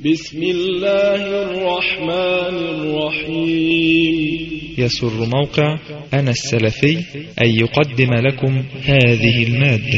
بسم الله الرحمن الرحيم. يسر موقع أنا السلفي أن يقدم لكم هذه المادة.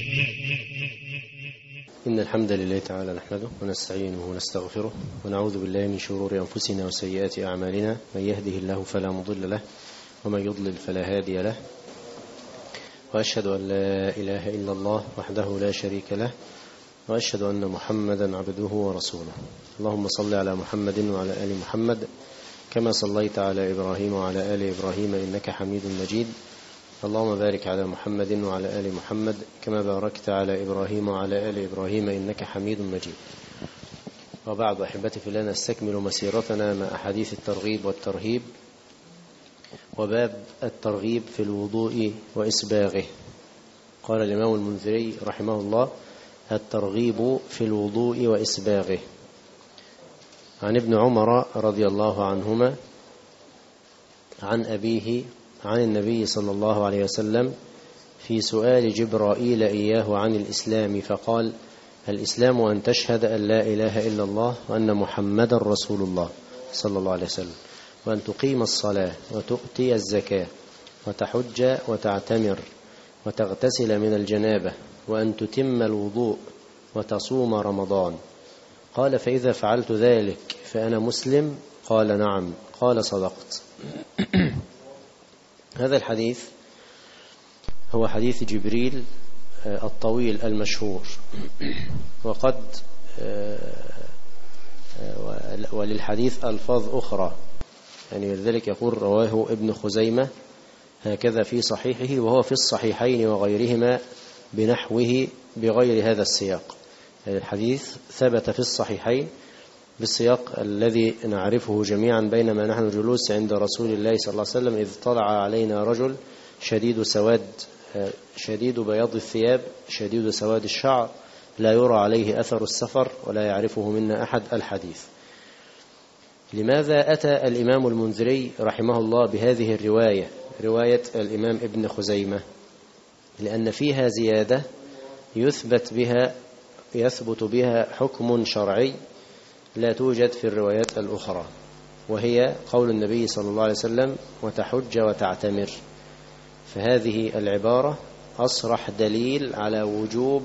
إن الحمد لله تعالى نحمده ونستعينه ونستغفره ونعوذ بالله من شرور أنفسنا وسيئات أعمالنا، من يهده الله فلا مضل له ومن يضلل فلا هادي له، وأشهد أن لا إله إلا الله وحده لا شريك له، وأشهد أن محمدا عبده ورسوله. اللهم صل على محمد وعلى آل محمد كما صليت على إبراهيم وعلى آل إبراهيم إنك حميد مجيد. اللهم بارك على محمد وعلى آل محمد كما باركت على إبراهيم وعلى آل إبراهيم إنك حميد مجيد. وبعد، أحبتي في الله، نستكمل مسيرتنا مع أحاديث الترغيب والترهيب، وباب الترغيب في الوضوء وإسباغه. قال الإمام المنذري رحمه الله: الترغيب في الوضوء وإسباغه. عن ابن عمر رضي الله عنهما عن أبيه عن النبي صلى الله عليه وسلم في سؤال جبرائيل إياه عن الإسلام، فقال: الإسلام أن تشهد أن لا إله إلا الله وأن محمدا رسول الله صلى الله عليه وسلم، وأن تقيم الصلاة وتؤتي الزكاة وتحج وتعتمر وتغتسل من الجنابة وأن تتم الوضوء وتصوم رمضان. قال: فإذا فعلت ذلك فأنا مسلم؟ قال: نعم. قال: صدقت. هذا الحديث هو حديث جبريل الطويل المشهور، وقد وللحديث ألفاظ أخرى، يعني لذلك يقول: رواه ابن خزيمة هكذا في صحيحه، وهو في الصحيحين وغيرهما بنحوه بغير هذا السياق. الحديث ثبت في الصحيحين بالسياق الذي نعرفه جميعا: بينما نحن جلوس عند رسول الله صلى الله عليه وسلم إذ طلع علينا رجل شديد بياض الثياب شديد سواد الشعر لا يرى عليه أثر السفر ولا يعرفه منا أحد. الحديث. لماذا أتى الإمام المنذري رحمه الله بهذه الرواية، رواية الإمام ابن خزيمة؟ لأن فيها زيادة يثبت بها حكم شرعي لا توجد في الروايات الأخرى، وهي قول النبي صلى الله عليه وسلم: وتحج وتعتمر. فهذه العبارة أصرح دليل على وجوب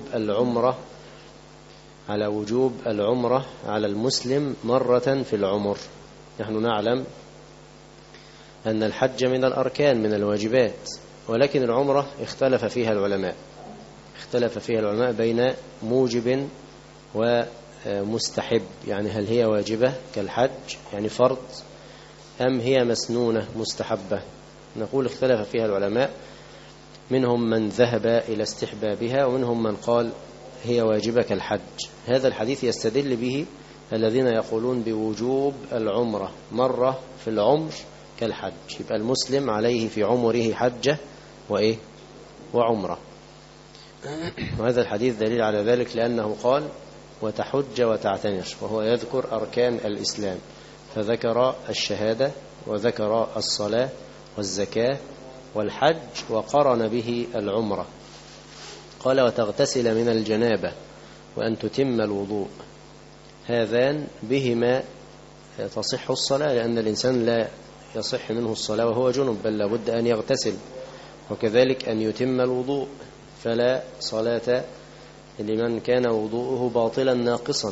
العمرة على المسلم مرة في العمر. نحن نعلم أن الحج من الأركان من الواجبات، ولكن العمرة اختلف فيها العلماء بين موجب ومستحب، يعني هل هي واجبة كالحج يعني فرض، أم هي مسنونة مستحبة؟ نقول اختلف فيها العلماء، منهم من ذهب إلى استحبابها ومنهم من قال هي واجبة كالحج. هذا الحديث يستدل به الذين يقولون بوجوب العمرة مرة في العمر كالحج، يبقى المسلم عليه في عمره حجة وعمرة. وهذا الحديث دليل على ذلك، لأنه قال: وتحج وتعتمر، وهو يذكر أركان الإسلام، فذكر الشهادة وذكر الصلاة والزكاة والحج، وقرن به العمرة. قال: وتغتسل من الجنابة وأن تتم الوضوء. هذان بهما تصح الصلاة، لأن الإنسان لا يصح منه الصلاة وهو جنب، بل لابد أن يغتسل، وكذلك أن يتم الوضوء، فلا صلاة لمن كان وضوءه باطلا ناقصا.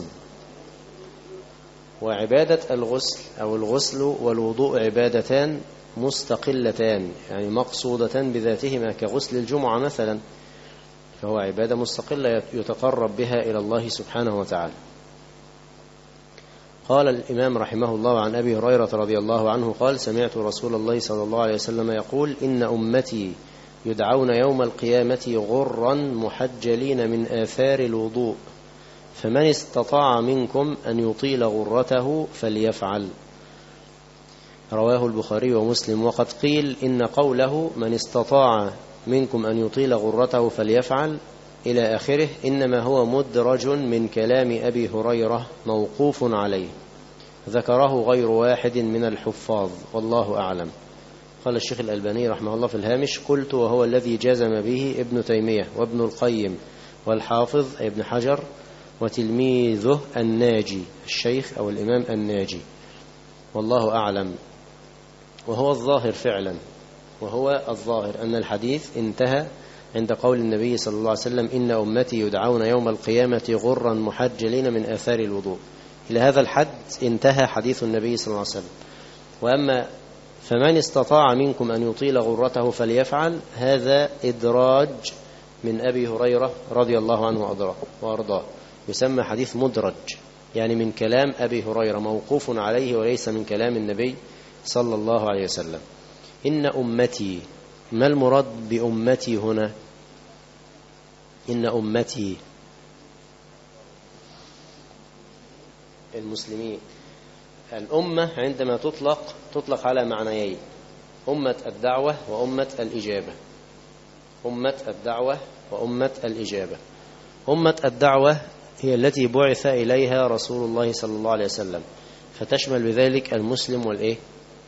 وعبادة الغسل والوضوء عبادتان مستقلتان، يعني مقصودة بذاتهما، كغسل الجمعة مثلا، فهو عبادة مستقلة يتقرب بها إلى الله سبحانه وتعالى. قال الإمام رحمه الله عن أبي هريرة رضي الله عنه قال: سمعت رسول الله صلى الله عليه وسلم يقول: إن أمتي يدعون يوم القيامة غرا محجلين من آثار الوضوء، فمن استطاع منكم أن يطيل غرته فليفعل. رواه البخاري ومسلم. وقد قيل إن قوله من استطاع منكم أن يطيل غرته فليفعل إلى آخره إنما هو مدرج من كلام أبي هريرة موقوف عليه، ذكره غير واحد من الحفاظ، والله أعلم. قال الشيخ الألباني رحمه الله في الهامش: قلت وهو الذي جزم به ابن تيمية وابن القيم والحافظ ابن حجر وتلميذه الناجي، الشيخ أو الإمام الناجي، والله أعلم. وهو الظاهر فعلا، وهو الظاهر أن الحديث انتهى عند قول النبي صلى الله عليه وسلم: إن أمتي يدعون يوم القيامة غرا محجلين من آثار الوضوء. إلى هذا الحد انتهى حديث النبي صلى الله عليه وسلم. وأما فمن استطاع منكم أن يطيل غرته فليفعل، هذا إدراج من أبي هريرة رضي الله عنه وأرضاه، يسمى حديث مدرج، يعني من كلام أبي هريرة موقوف عليه وليس من كلام النبي صلى الله عليه وسلم. إن أمتي، ما المراد بأمتي هنا؟ إن أمتي المسلمين. الأمة عندما تطلق على معنيين: أمة الدعوة وأمة الإجابة. أمة الدعوة وأمة الإجابة. أمة الدعوة هي التي بعث إليها رسول الله صلى الله عليه وسلم، فتشمل بذلك المسلم والإيه؟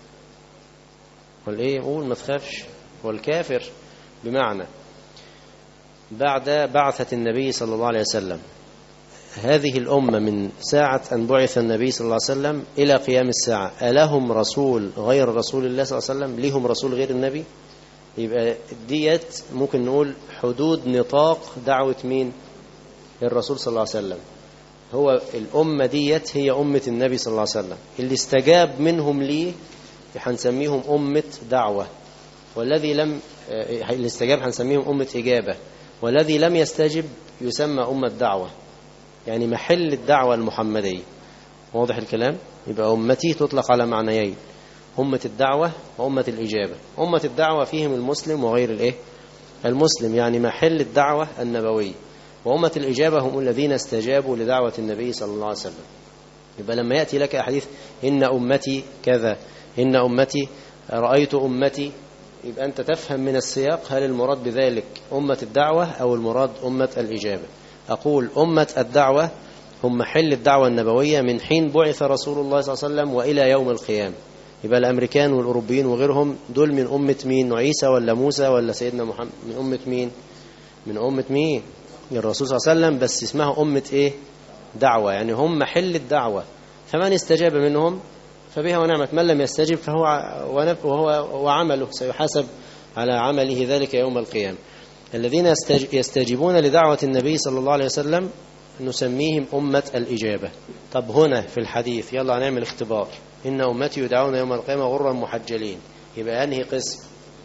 قول ما تخافش، والكافر. بمعنى بعد بعثة النبي صلى الله عليه وسلم، هذه الأمة من ساعة أن بعث النبي صلى الله عليه وسلم إلى قيام الساعة، ألهم رسول غير رسول الله صلى الله عليه وسلم؟ لهم رسول غير النبي؟ يبقى ديت ممكن نقول حدود نطاق دعوة مين؟ الرسول صلى الله عليه وسلم. هو الأمة ديت هي أمة النبي صلى الله عليه وسلم، اللي استجاب منهم ليه هنسميهم أمة دعوة، والذي لم اللي استجاب هنسميهم أمة إجابة، والذي لم يستجب يسمى أمة دعوة، يعني محل الدعوة المحمدية. واضح الكلام؟ يبقى أمتي تطلق على معنيين: أمة الدعوة وأمة الإجابة. أمة الدعوة فيهم المسلم وغير المسلم، يعني محل الدعوة النبوية. وأمة الإجابة هم الذين استجابوا لدعوة النبي صلى الله عليه وسلم. يبقى لما يأتي لك حديث إن أمتي كذا، إن أمتي، رأيت أمتي، يبقى أنت تفهم من السياق هل المراد بذلك أمة الدعوة أو المراد أمة الإجابة. أقول أمة الدعوة هم محل الدعوة النبوية من حين بعث رسول الله صلى الله عليه وسلم وإلى يوم القيامة. يبقى الأمريكان والأوروبيين وغيرهم دول من أمة مين؟ عيسى ولا موسى ولا سيدنا محمد؟ من أمة مين؟ من أمة مين؟ الرسول صلى الله عليه وسلم، بس اسمها أمة دعوة، يعني هم محل الدعوة. فمن استجاب منهم فبها ونعمة، من لم يستجب فهو وعمله سيحاسب على عمله ذلك يوم القيامة. الذين يستجيبون لدعوة النبي صلى الله عليه وسلم نسميهم أمة الإجابة. طب هنا في الحديث يلا هنعمل اختبار: إن أمتي يدعون يوم القيامة غرا محجلين، يبقى أنهي قسم؟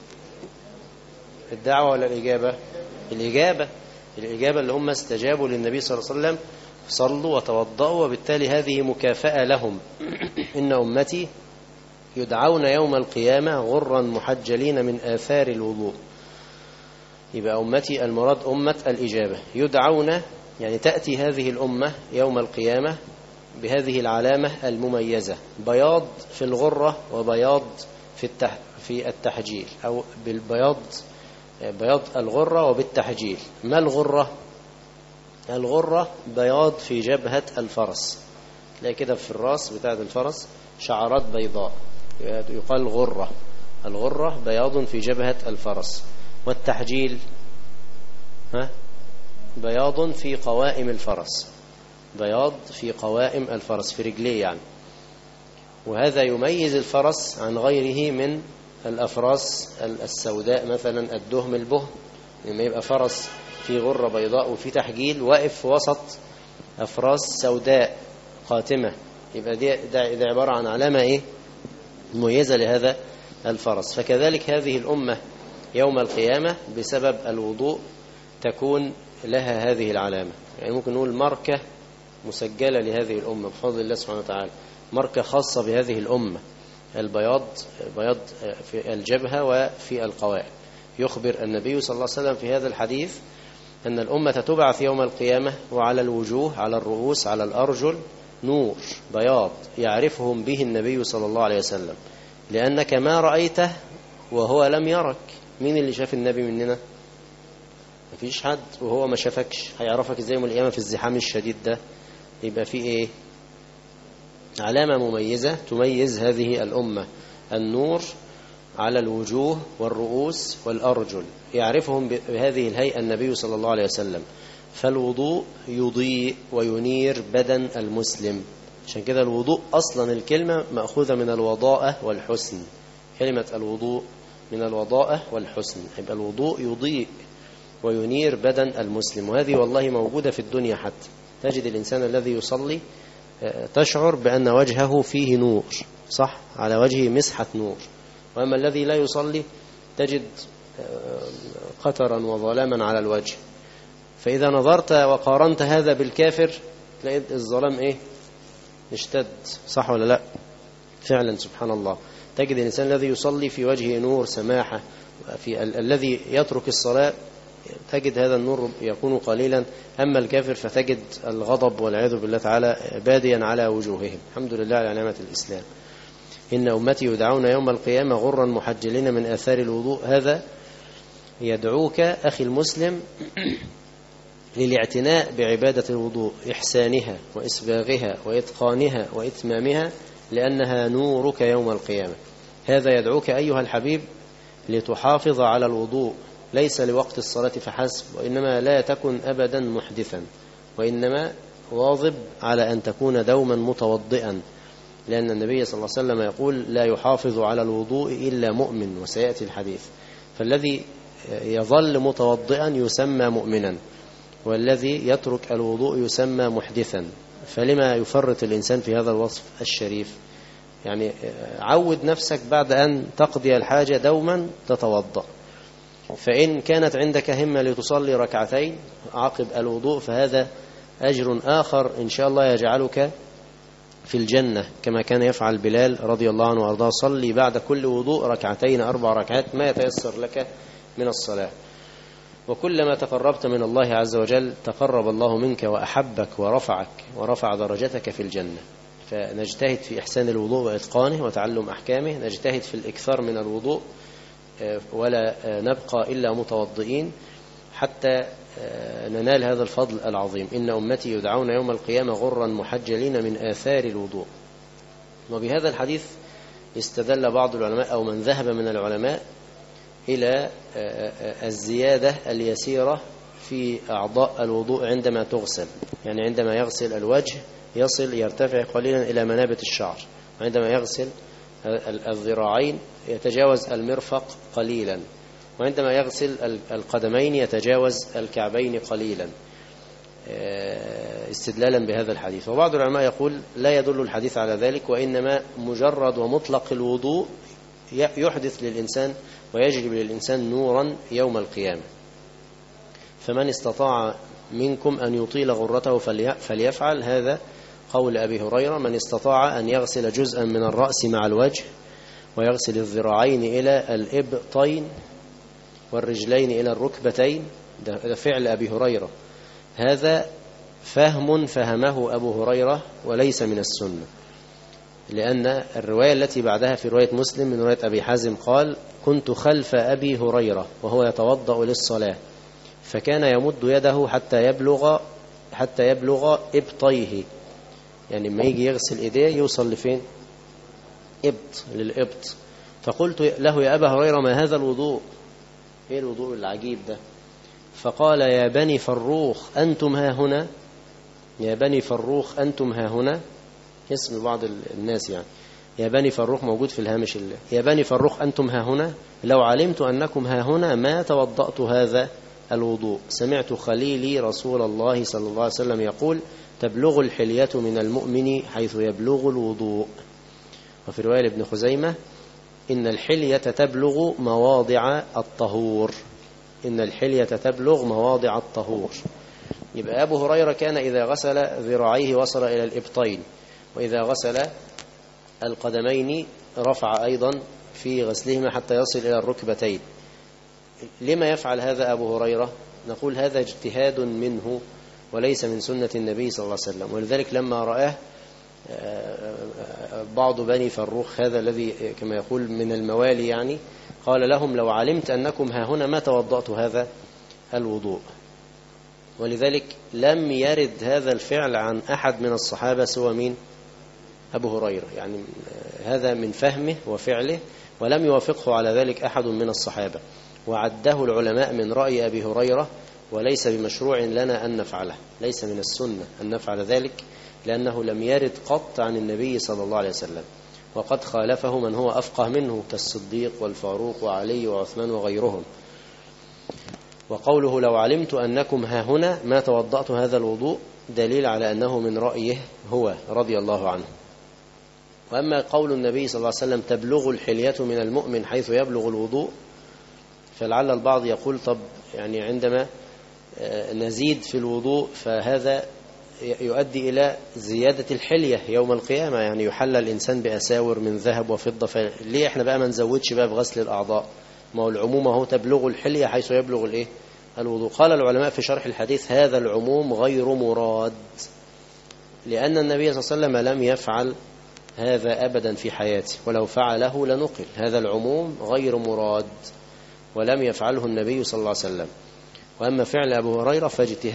الدعوة ولا الإجابة؟ الإجابة اللي هم استجابوا للنبي صلى الله عليه وسلم، صلوا وتوضأوا، وبالتالي هذه مكافأة لهم. إن أمتي يدعون يوم القيامة غرا محجلين من آثار الوضوء. يبقى أمتي المراد أمة الإجابة. يدعون يعني تأتي هذه الأمة يوم القيامة بهذه العلامة المميزة: بياض في الغرة وبياض في التحجيل، أو بالبياض، بياض الغرة وبالتحجيل. ما الغرة؟ الغرة بياض في جبهة الفرس، تلاقي كده في الراس بتاعة الفرس شعرات بيضاء، يقال غرة. الغرة بياض في جبهة الفرس. والتحجيل بياض في قوائم الفرس، بياض في قوائم الفرس، في رجليه يعني. وهذا يميز الفرس عن غيره من الأفراس السوداء، مثلا الدهم البهم، لما يبقى فرس في غرة بيضاء وفي تحجيل واقف في وسط أفراس سوداء قاتمة، يبقى دي عبارة عن علامة مميزة لهذا الفرس. فكذلك هذه الأمة يوم القيامة بسبب الوضوء تكون لها هذه العلامة، يعني ممكن نقول ماركة مسجلة لهذه الأمة بفضل الله سبحانه وتعالى، ماركة خاصة بهذه الأمة، البياض، بياض في الجبهة وفي القوائم. يخبر النبي صلى الله عليه وسلم في هذا الحديث أن الأمة تبعث يوم القيامة وعلى الوجوه، على الرؤوس، على الأرجل نور بياض يعرفهم به النبي صلى الله عليه وسلم، لأنك ما رأيته وهو لم يرك. مين اللي شاف النبي مننا؟ مفيش حد، وهو ما شافكش هيعرفك ازاي يوم القيامة في الزحام الشديد ده؟ يبقى في علامة مميزة تميز هذه الأمة: النور على الوجوه والرؤوس والأرجل، يعرفهم بهذه الهيئة النبي صلى الله عليه وسلم. فالوضوء يضيء وينير بدن المسلم. عشان كده الوضوء أصلا الكلمة مأخوذة من الوضاءة والحسن، كلمة الوضوء من الوضاءة والحسن، يبقى الوضوء يضيء وينير بدن المسلم. وهذه والله موجودة في الدنيا، حتى تجد الإنسان الذي يصلي تشعر بأن وجهه فيه نور، صح، على وجهه مسحة نور. وأما الذي لا يصلي تجد قطرا وظلاما على الوجه. فإذا نظرت وقارنت هذا بالكافر تلاقي الظلام إيه؟ اشتد، صح ولا لا؟ فعلا سبحان الله، تجد الإنسان الذي يصلي في وجهه نور سماحة، في الذي يترك الصلاة تجد هذا النور يكون قليلا. أما الكافر فتجد الغضب والعياذ بالله تعالى باديا على وجوههم. الحمد لله على نعمة الإسلام. إن أمتي يدعون يوم القيامة غرا محجلين من آثار الوضوء. هذا يدعوك أخي المسلم للاعتناء بعبادة الوضوء، إحسانها وإسباغها وإتقانها وإتمامها، لأنها نورك يوم القيامة. هذا يدعوك أيها الحبيب لتحافظ على الوضوء، ليس لوقت الصلاة فحسب، وإنما لا تكن أبدا محدثا، وإنما واظب على أن تكون دوما متوضئا، لأن النبي صلى الله عليه وسلم يقول لا يحافظ على الوضوء إلا مؤمن، وسيأتي الحديث. فالذي يظل متوضئا يسمى مؤمنا، والذي يترك الوضوء يسمى محدثا. فلما يفرط الإنسان في هذا الوصف الشريف؟ يعني عود نفسك بعد أن تقضي الحاجة دوما تتوضأ. فإن كانت عندك همة لتصلي ركعتين عقب الوضوء فهذا أجر آخر إن شاء الله يجعلك في الجنة، كما كان يفعل بلال رضي الله عنه وأرضاه، صلي بعد كل وضوء ركعتين 4 ركعات ما يتيسر لك من الصلاة. وكلما تقربت من الله عز وجل تقرب الله منك وأحبك ورفع درجتك في الجنة. فنجتهد في إحسان الوضوء وإتقانه وتعلم أحكامه، نجتهد في الإكثار من الوضوء ولا نبقى إلا متوضئين حتى ننال هذا الفضل العظيم. إن أمتي يدعون يوم القيامة غرا محجلين من آثار الوضوء. وبهذا الحديث استدل بعض العلماء أو من ذهب من العلماء إلى الزيادة اليسيرة في أعضاء الوضوء عندما تغسل، يعني عندما يغسل الوجه يرتفع قليلا إلى منابت الشعر، وعندما يغسل الذراعين يتجاوز المرفق قليلا، وعندما يغسل القدمين يتجاوز الكعبين قليلا، استدلالا بهذا الحديث. وبعض العلماء يقول لا يدل الحديث على ذلك، وإنما مجرد ومطلق الوضوء يحدث للإنسان ويجلب للإنسان نورا يوم القيامة. فمن استطاع منكم أن يطيل غرته فليفعل. هذا قول أبي هريرة: من استطاع أن يغسل جزءا من الرأس مع الوجه، ويغسل الذراعين إلى الإبطين، والرجلين إلى الركبتين. ده فعل أبي هريرة، هذا فهمه أبو هريرة وليس من السنة، لأن الرواية التي بعدها في رواية مسلم من رواية أبي حازم قال: كنت خلف أبي هريرة وهو يتوضأ للصلاة، فكان يمد يده حتى يبلغ إبطيه، يعني لما يجي يغسل إيديه يوصل لفين؟ للإبط. فقلت له: يا أبا هريرة ما هذا الوضوء؟ إيه الوضوء العجيب ده؟ فقال: يا بني فروخ أنتم ها هنا. يا بني فروخ أنتم ها هنا، اسم بعض الناس يعني. يا بني فروخ موجود في الهامش الله. يا بني فروخ أنتم ها هنا، لو علمت أنكم ها هنا ما توضأت هذا الوضوء. سمعت خليلي رسول الله صلى الله عليه وسلم يقول: تبلغ الحلية من المؤمن حيث يبلغ الوضوء. وفي رواية ابن خزيمة: إن الحلية تبلغ مواضع الطهور. إن الحلية تبلغ مواضع الطهور. يبقى أبو هريرة كان إذا غسل ذراعيه وصل إلى الإبطين، وإذا غسل القدمين رفع أيضا في غسلهما حتى يصل إلى الركبتين. لما يفعل هذا أبو هريرة؟ نقول هذا اجتهاد منه وليس من سنة النبي صلى الله عليه وسلم. ولذلك لما رآه بعض بني فروخ، هذا الذي كما يقول من الموالي يعني، قال لهم: لو علمت أنكم ها هنا ما توضأت هذا الوضوء. ولذلك لم يرد هذا الفعل عن أحد من الصحابة سوى مين؟ أبو هريرة، يعني هذا من فهمه وفعله، ولم يوافقه على ذلك أحد من الصحابة. وعده العلماء من رأي أبي هريرة وليس بمشروع لنا أن نفعله، ليس من السنة أن نفعل ذلك، لأنه لم يرد قط عن النبي صلى الله عليه وسلم، وقد خالفه من هو أفقه منه كالصديق والفاروق وعلي وعثمان وغيرهم. وقوله لو علمت أنكم ها هنا ما توضأت هذا الوضوء دليل على أنه من رأيه هو رضي الله عنه. وأما قول النبي صلى الله عليه وسلم تبلغ الحلية من المؤمن حيث يبلغ الوضوء، فلعل البعض يقول طب يعني عندما نزيد في الوضوء فهذا يؤدي إلى زيادة الحلية يوم القيامة، يعني يحلى الإنسان بأساور من ذهب وفضة، فليه احنا بقى ما نزودش بقى بغسل الأعضاء؟ ما هو العموم هو تبلغ الحلية حيث يبلغ الوضوء. قال العلماء في شرح الحديث هذا العموم غير مراد، لأن النبي صلى الله عليه وسلم لم يفعل هذا أبدا في حياته، ولو فعله لنقل. هذا العموم غير مراد ولم يفعله النبي صلى الله عليه وسلم. وأما فعل أبو هريرة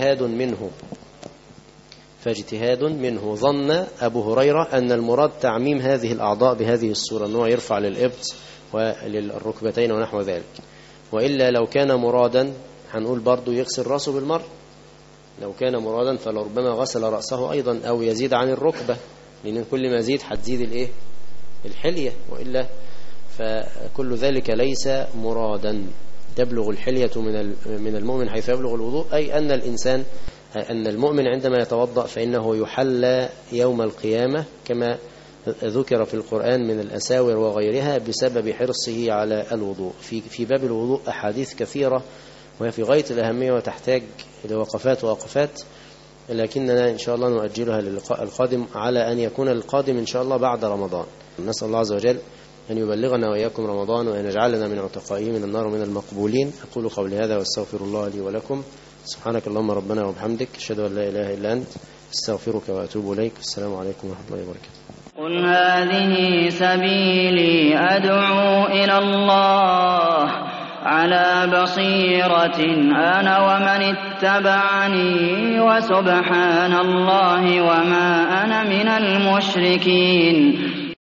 فاجتهاد منه ظن أبو هريرة أن المراد تعميم هذه الأعضاء بهذه الصورة، أنه يرفع للإبط وللركبتين ونحو ذلك. وإلا لو كان مرادا هنقول برضو يغسل رأسه بالمرء، لو كان مرادا فلربما غسل رأسه أيضا أو يزيد عن الركبة، لأن كل ما يزيد هتزيد الحلية، وإلا فكل ذلك ليس مرادا. تبلغ الحلية من المؤمن حيث يبلغ الوضوء، أي أن المؤمن عندما يتوضأ فإنه يحلى يوم القيامة كما ذكر في القرآن من الأساور وغيرها بسبب حرصه على الوضوء. في باب الوضوء أحاديث كثيرة وهي في غاية الأهمية وتحتاج إلى وقفات، لكننا إن شاء الله نؤجلها للقاء القادم، على أن يكون القادم إن شاء الله بعد رمضان. نسأل الله عز وجل أن يبلغنا وإياكم رمضان، وأن يجعلنا من عتقائه من النار ومن المقبولين. أقول قولي هذا واستغفر الله لي ولكم. سبحانك اللهم ربنا وبحمدك، أشهد أن لا إله إلا أنت، استغفرك وأتوب إليك. السلام عليكم ورحمة الله وبركاته. قل هذه سبيلي أدعو إلى الله على بصيرة أنا ومن اتبعني، وسبحان الله وما أنا من المشركين.